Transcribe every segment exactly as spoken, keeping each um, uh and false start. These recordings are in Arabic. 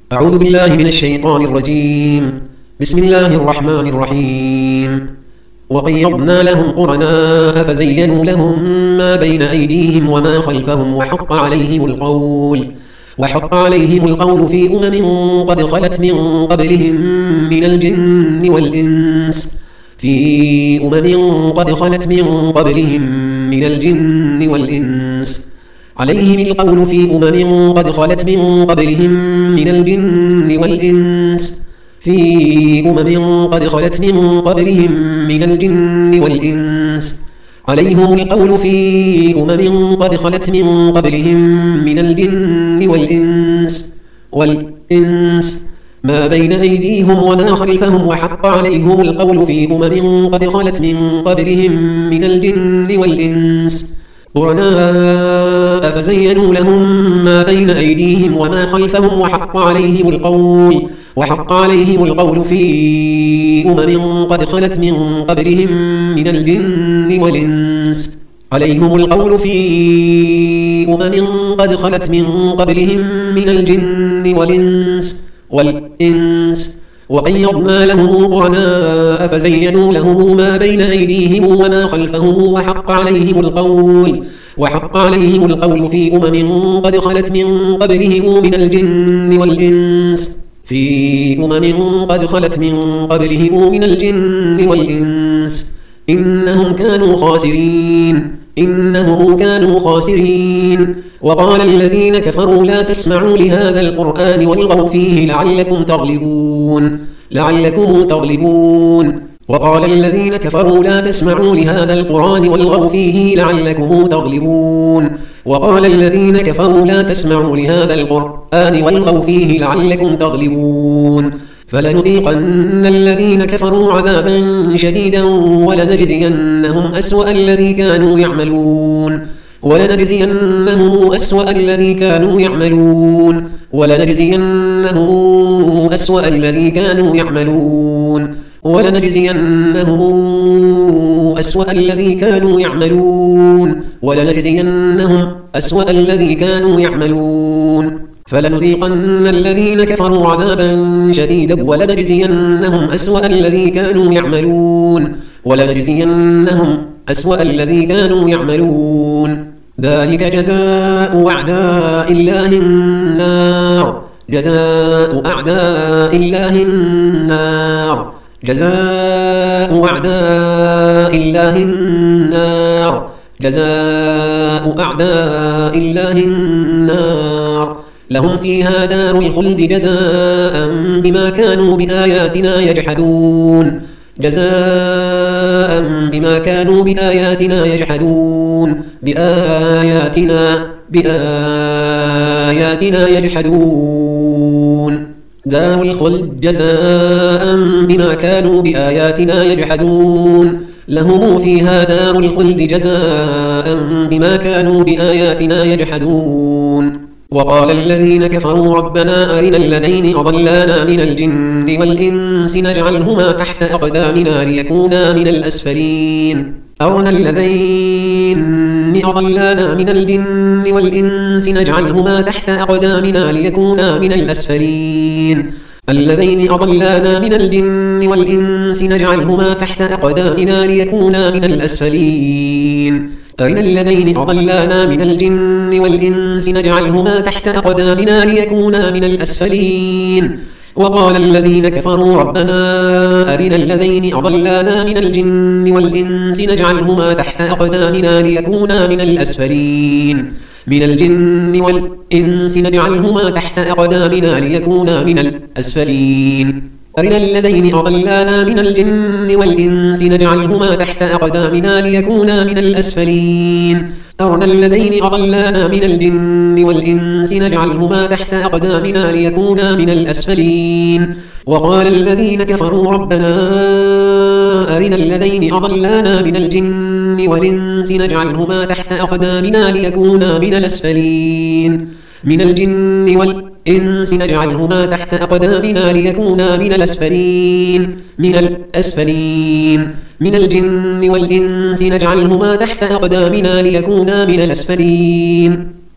أعوذ بالله من الشيطان الرجيم. بسم الله الرحمن الرحيم. وقيضنا لهم قرناء فزينوا لهم ما بين أيديهم وما خلفهم وحق عليهم القول وحق عليهم القول في أمم قد خلت من قبلهم من الجن والإنس في أمم قد خلت من قبلهم من الجن والإنس عليهم القول في أمم قد خلت من قبلهم من الجن والإنس في أمم قد خلت من قبلهم من الجن والإنس عليهم القول في أمم قد خلت من قبلهم من الجن والإنس والإنس ما بين أيديهم وما خلفهم وحق عليهم القول في أمم قد خلت من قبلهم من الجن والإنس قرناء فزينوا لهم ما بين أيديهم وما خلفهم وحق عليهم القول وحق عليهم القول في أمم قد خلت من قبلهم من الجن والإنس عليهم القول في أمم قد خلت من قبلهم من الجن والإنس والإنس وقيضنا لهم قرناء فزينوا لهم ما بين أيديهم وما خلفهم وحق عليهم القول وحق عليهم القول في أمم قد خلت من قبلهم من الجن والإنس في أمم قد خلت من قبلهم من الجن والإنس إنهم كانوا خاسرين إنهم كانوا خاسرين وقال الذين كفروا لا تسمعوا لهذا القرآن والغوا فيه لعلكم تغلبون لعلكم تغلبون وقال الذين كفروا لا تسمعوا لهذا القرآن والغوا فيه لعلكم تغلبون وقال الذين كفروا لا تسمعوا لهذا القرآن والغوا فيه لعلكم تغلبون فلنذيقن الذين كفروا عذابا شديدا ولنجزينهم أسوأ الذي كانوا يعملون ولنجزينهم أسوأ الذي كانوا يعملون ولنجزينهم أسوأ الذي كانوا يعملون ولنجزينهم أسوأ الذي كانوا يعملون ولنجزينهم أسوأ الذي كانوا يعملون فلنذيقن الذين كفروا عذابا شديدا ولنجزينهم أسوأ الذي كانوا يعملون ولنجزينهم أسوأ الذي كانوا يعملون ذلك جزاء أعداء الله النار جزاء أعداء الله النار جزاء أعداء الله النار جزاء أعداء الله النار لهم فيها دار الخلد جزاء بما كانوا بآياتنا يجحدون جزاء بما كانوا بآياتنا يجحدون بآياتنا بآياتنا يجحدون دار الخلد جزاء بما كانوا بآياتنا يجحدون لهم فيها دار الخلد جزاء بما كانوا بآياتنا يجحدون وقال الذين كفروا ربنا أرنا الذين أضلانا من الجن والإنس نجعلهما تحت أقدامنا ليكونا من الأسفلين أرنا الذين أضلانا من الجن والإنس نجعلهما تحت أقدامنا ليكونا من الأسفلين الذين أضلانا من الجن والإنس نجعلهما تحت أقدامنا ليكونا من الأسفلين أرنا الذين أضلانا من الجن والإنس نجعلهما تحت أقدامنا ليكونا من الأسفلين وقال الذين كفروا ربنا أرنا الذين أضلانا من الجن والإنس نجعلهما تحت أقدامنا ليكونا من الأسفلين من الجن والإنس نجعلهما تحت أقدامنا ليكونا من الأسفلين أرنا الذين أضلانا من الجن والإنس نجعلهما تحت أقدامنا ليكونا من الأسفلين أرنا الذين أضلانا من الجن والإنس نجعلهما تحت أقدامنا ليكونا من الأسفلين وقال الذين كفروا ربنا أرنا الذين أضلانا من الجن والإنس نجعلهما تحت أقدامنا ليكونا من الأسفلين من الجن والإنس نجعلهما تحت أقدامنا ليكونا من الأسفلين من الأسفلين من الجن والإنس نجعلهما تحت أقدامنا ليكونا من الأسفلين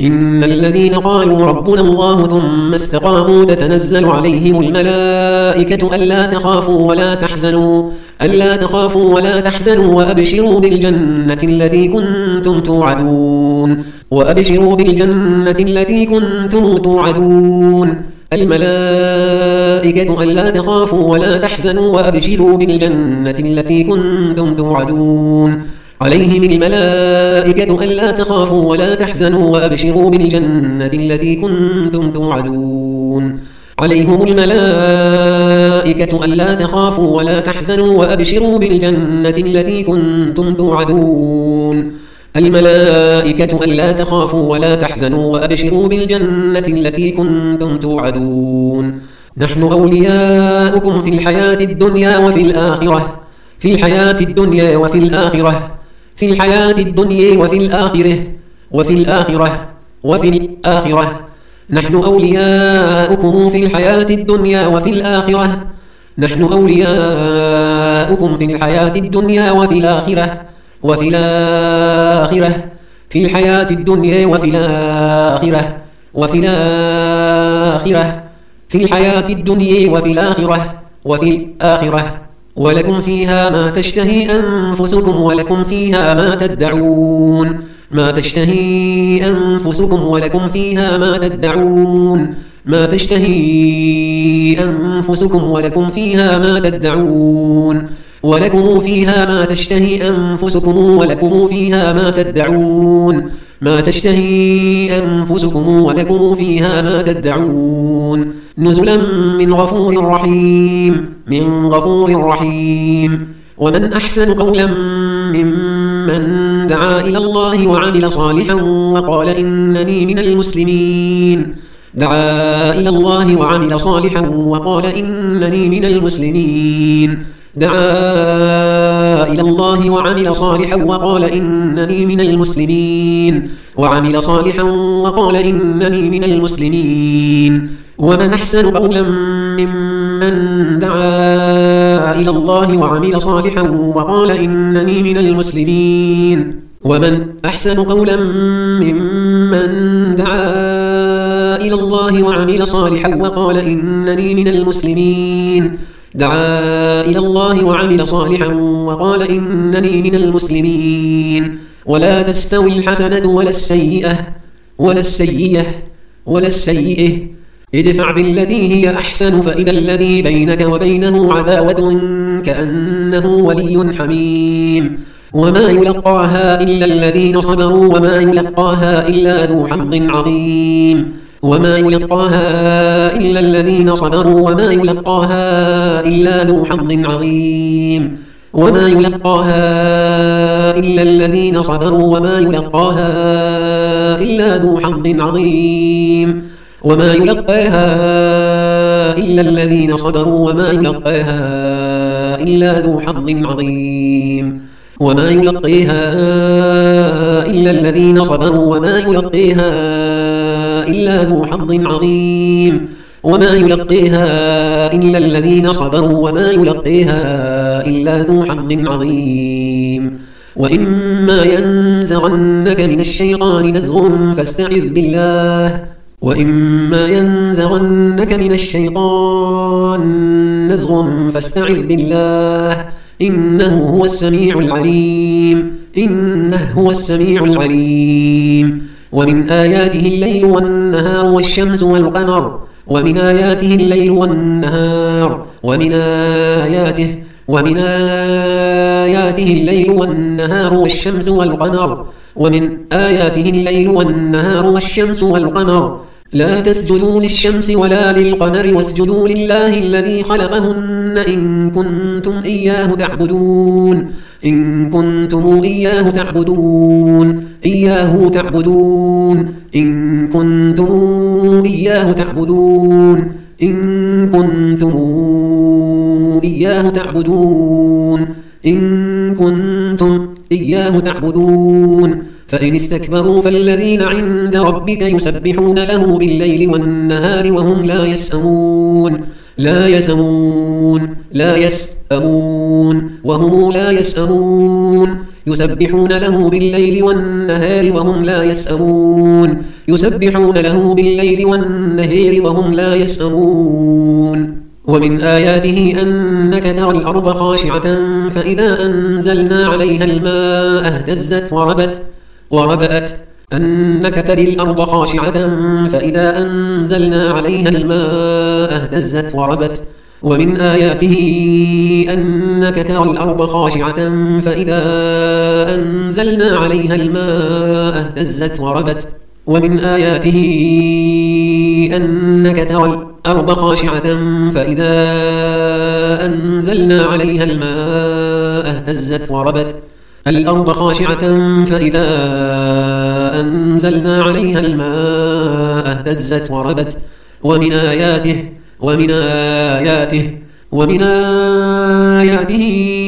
إن الذين قالوا ربنا الله ثم استقاموا تتنزل عليهم الملائكة ألا تخافوا ولا تحزنوا ألا تخافوا ولا تحزنوا وأبشروا بالجنة التي كنتم توعدون وأبشروا بالجنة التي كنتم توعدون الملائكة ألا تخافوا ولا تحزنوا وأبشروا بالجنة التي كنتم توعدون عليهم الملائكة ألا تخافوا ولا تحزنوا وأبشروا بالجنة التي كنتم توعدون عليهم الملائكة ألا تخافوا ولا تحزنوا وأبشروا بالجنة التي كنتم توعدون الملائكة ألا تخافوا ولا تحزنوا وأبشروا بالجنة التي كنتم توعدون نحن أولياؤكم في الحياة الدنيا وفي الآخرة في الحياة الدنيا وفي الآخرة في الحياة الدنيا وفي الآخرة وفي الآخرة وفي الآخرة نحن أولياؤكم في الحياة الدنيا وفي الآخرة نحن أولياؤكم في الحياة الدنيا وفي الآخرة وفي الآخرة في الحياة الدنيا وفي الآخرة وفي الآخرة في الحياة الدنيا وفي الآخرة وفي الآخرة ولكم فيها ما تشتهي أنفسكم ولكم فيها ما تدعون ما تشتهي أنفسكم ولكم فيها ما تدعون ما تشتهي أنفسكم ولكم فيها ما تدعون ولكم فيها ما تشتهي أنفسكم ولكم فيها ما تدعون ما تشتهي أنفسكم ولكم فيها ما تدعون نزلا من غفور رحيم من غفور رحيم ومن أحسن قولا ممن دعا إلى الله وعمل صالحا وقال إنني من المسلمين دعا إلى الله وعمل صالحا وقال إنني من المسلمين دعا إلى الله وعمل صالحا وقال إنني من المسلمين وعمل صالحا وقال إنني من المسلمين ومن أحسن قولا ممن دعا إلى الله وعمل صالحا وقال إنني من المسلمين ومن أحسن قولا ممن دعا إلى الله وعمل صالحا وقال إنني من المسلمين دعا إلى الله وعمل صالحا وقال إنني من المسلمين ولا تستوي الحسنة ولا السيئة ولا السيئة ولا السيئة ادفع بالتي هي أحسن فإذا الذي بينك وبينه عداوة كأنه ولي حميم وما يلقاها إلا الذين صبروا وما يلقاها إلا ذو حظ عظيم وما يلقاها إلا الذين صبروا وما يلقاها إلا ذو حظ عظيم وما يلقاها إلا الذين صبروا وما يلقاها إلا ذو حظ عظيم وما يلقاها إلا الذين صبروا وما يلقاها إلا ذو حظ عظيم وما يلقيها إلا الذين صبروا وما يلقيها إلا ذو حظ عظيم وما يلقيها إلا الذين صبروا وما يلقيها إلا ذو حظ عظيم وإما ينزغنك من الشيطان نزغ فاستعذ بالله وإما ينزغنك من الشيطان نزغ فاستعذ بالله إنه هو السميع العليم إنه هو السميع العليم ومن آياته الليل والنهار والشمس والقمر ومن آياته الليل والنهار ومن آياته ومن آياته الليل والنهار والشمس والقمر ومن آياته الليل والنهار والشمس والقمر لا تسجدوا للشمس ولا للقمر واسجدوا لله الذي خلقهن إن كنتم إياه تعبدون إن كنتم إياه تعبدون إياه تعبدون إن كنتم إياه تعبدون إن كنتم إياه تعبدون إن كنتم إياه تعبدون فإن استكبروا فالذين عند ربك يسبحون له بالليل والنهار وهم لا يسأمون لا يسأمون لا يسأمون وهم لا يسأمون يسبحون له بالليل والنهار وهم لا يسأمون يسبحون له بالليل والنهار وهم لا يسأمون ومن آياته أنك ترى الأرض خاشعة فإذا أنزلنا عليها الماء اهتزت وربت وربأت أنك ترى الأرض خاشعة فإذا أنزلنا عليها الماء اهتزت وربت ومن آياته أنك ترى الأرض خاشعة فإذا أنزلنا عليها الماء اهتزت وربت ومن آياته أنك ترى الأرض خاشعة فإذا أنزلنا عليها الماء اهتزت وربت الأرض خاشعة فإذا أنزلنا عليها الماء اهتزت وربت ومن آياته ومن آياته ومن آياته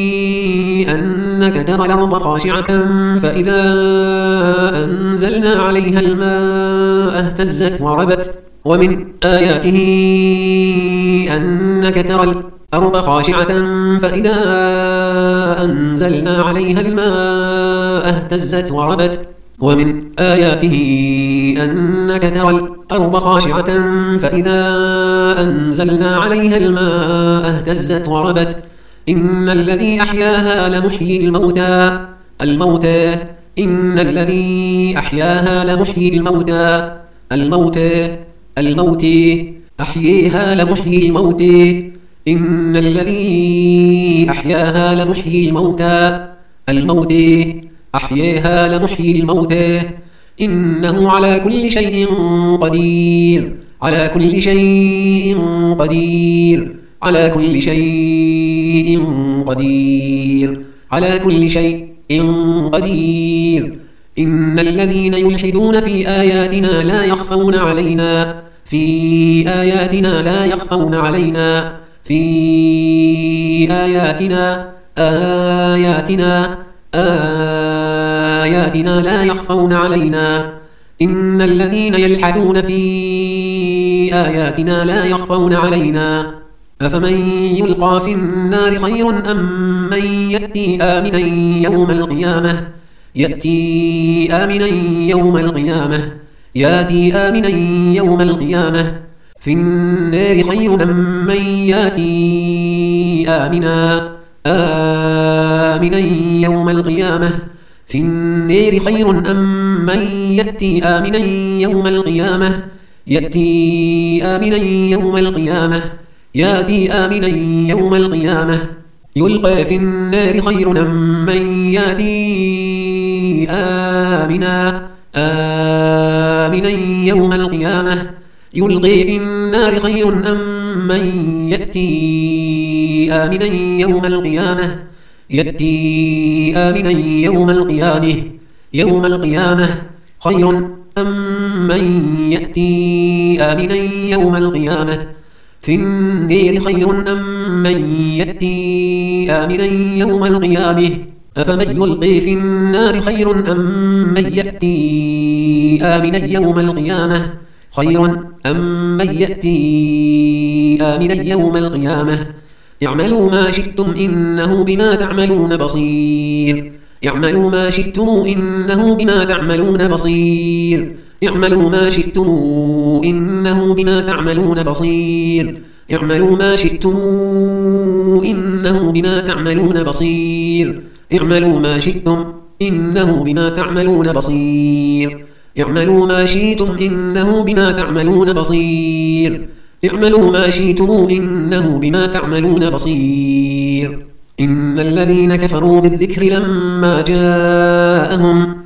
أنك ترى الأرض خاشعة فإذا أنزلنا عليها الماء اهتزت وربت ومن آياته أنك ترى الأرض خاشعة فإذا أنزلنا عليها الماء اهتزت وربت ومن آياته أنك ترى الأرض خاشعة فإذا أنزلنا عليها الماء اهتزت وربت إن الذي أحياها لمحيي الموتى الموتى إن الذي أحياها لمحيي الموتى الموتى الموت أحييها لمحيي الموت إن الذي أحياها لمحيي الموتى الموت أحييها لمحيي الموتى إنه على كل شيء قدير على كل شيء قدير على كل شيء قدير على كل شيء قدير إن الذين يلحدون في آياتنا لا يخفون علينا في آياتنا لا يخفون علينا في آياتنا آياتنا آياتنا لا يخفون علينا إن الذين يلحدون في آياتنا لا يخفون علينا أفمن يلقى في النار خير أم من يأتي آمنا يوم القيامة يأتي آمنا يوم القيامة يأتي آمنا يوم القيامة في النار خير أم من يأتي آمنا آمنا يوم القيامة في النار خير أم من يأتي آمنا يوم القيامة يأتي آمنا يوم القيامة يأتي آمنا يوم القيامة يلقى في النار خير أم من يأتي آمنا آمنا يوم القيامة يلقي في النار خير أم من يأتي آمنا يوم القيامة يأتي آمنا يوم القيامة يوم القيامة خير أم من يأتي آمنا يوم القيامة في النار خير أم من يأتي آمنا يوم القيامة أفمن يلقي في النار خير أم من يأتي آمنا يوم القيامة خير أم من يأتي آمنا يوم القيامة اعملوا ما شئتم إنه بما تعملون بصير اعملوا ما شئتم إنه بما تعملون بصير اعملوا ما شئتم إنه بما تعملون بصير اعملوا ما شئتم إنه بما تعملون بصير اعملوا ما شئتم إنه بما تعملون بصير اعملوا ما شئتم إنه بما تعملون بصير اعملوا ما شئتم إنه بما تعملون بصير إن الذين كفروا بالذكر لما جاءهم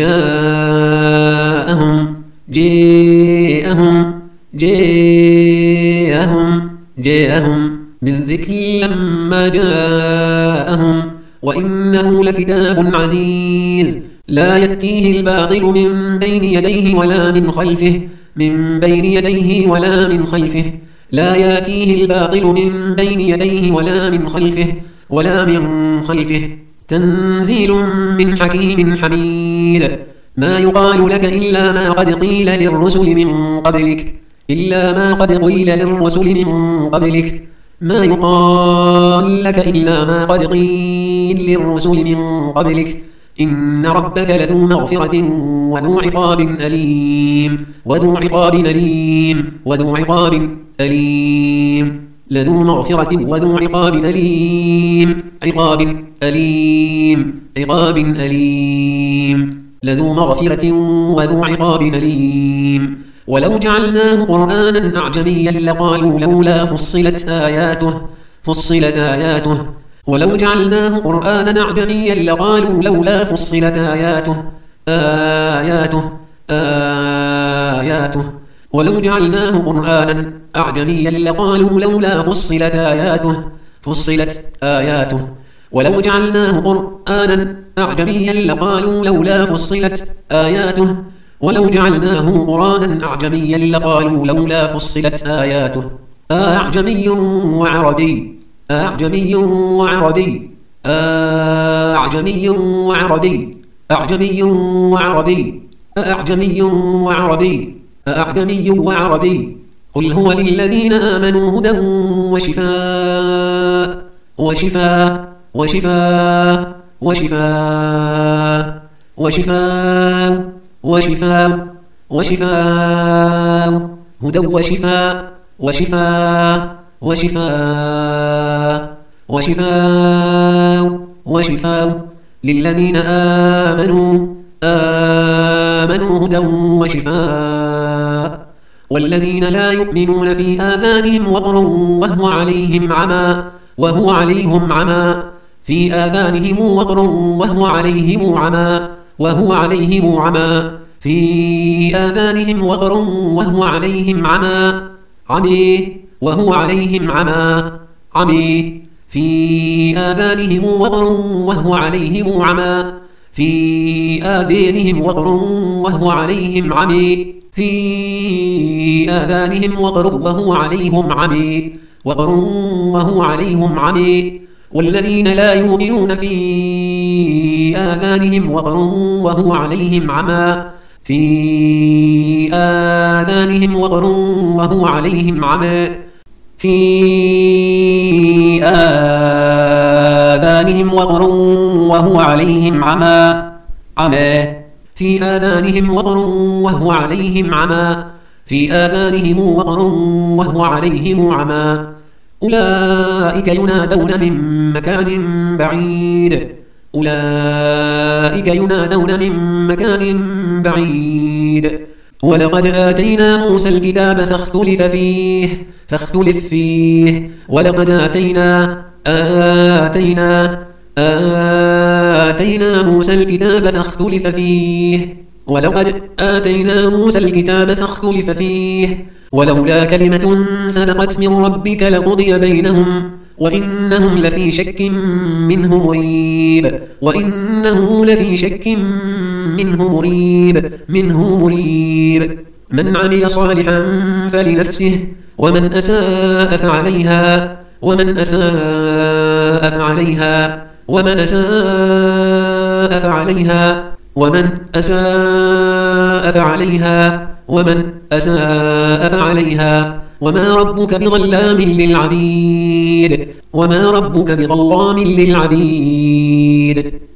جاءهم جاءهم جاءهم جاءهم بالذكر لما جاءهم وإنه لكتاب عزيز لا يأتيه الباطل من بين يديه ولا من خلفه من بين يديه ولا من خلفه لا يأتيه الباطل من بين يديه ولا من خلفه ولا من خلفه تنزيل من حكيم حميد ما يقال لك إلا ما قد قيل للرسل من قبلك إلا ما قد قيل للرسل من قبلك ما يقال لك إلا ما قد قيل للرسل من قبلك إن ربك لذو مغفرة وذو عقاب أليم وذو عقاب أليم وذو عقاب أليم لذو مغفرة وذو عقاب أليم عقاب أليم عقاب أليم لذو مغفرة وذو عقاب أليم ولو جعلناه قرآنا أعجميا لقالوا لولا فصلت آياته فصلت آياته ولو جعلناه قرآنا أعجميا لقالوا لولا فصلت آياته آياته آياته ولو جعلناه قرآنا أعجميا لقالوا لولا فصلت آياته فصلت آياته ولو جعلناه قرآنا أعجميا لقالوا لولا فصلت آياته ولو جعلناه قرآنا أعجميا لقالوا لولا فصلت آياته أعجمي وعربي أعجمي وعربي أعجمي وعربي أعجمي وعربي أعجمي وعربي أعجمي وعربي قل هو للذين آمنوا هدى وشفاء وشفاء وشفاء وشفاء وشفاء وشفاء وشفاء هدى وشفاء وشفاء وشفاء وشفاء وشفاء للذين آمنوا آمنوا هدى وشفاء والذين لا يؤمنون في آذانهم وقر وهو عليهم عمى وهو عليهم عمى في آذانهم وقر وهو عليهم عمى وهو عليهم عمى في آذانهم وقر وهو عليهم عمى عمي وهو عليهم عمى عمي في آذانهم وقر وهو عليهم عمى في آذانهم وقر وهو عليهم عمي في آذانهم وقر وهو عليهم عمي وقر وهو عليهم عمي والذين لا يؤمنون في آذانهم وقر وهو عليهم عمى في آذانهم وقر وهو عليهم عمى في آذانهم وقر وهو عليهم عمى عمى في آذانهم وقر وهو عليهم عمى في آذانهم وقر وهو عليهم عمى أولئك ينادون من مكان بعيد أولئك ينادون من مكان بعيد ولقد آتينا موسى الكتاب فاختلف فيه فاختلف فيه ولقد آتينا آتينا آتينا موسى الكتاب فاختلف فيه ولقد آتينا موسى الكتاب فاختلف فيه ولولا كلمة سبقت من ربك لقضي بينهم وإنهم لفي شك منه مريب وإنه لفي شك منه مريب منه مريب من عمل صالحا فلنفسه ومن أساء فعليها ومن أساء فعليها ومن أساء فعليها ومن أساء فعليها ومن أساء فعليها وما ربك بظلام للعبيد وما ربك بظلام للعبيد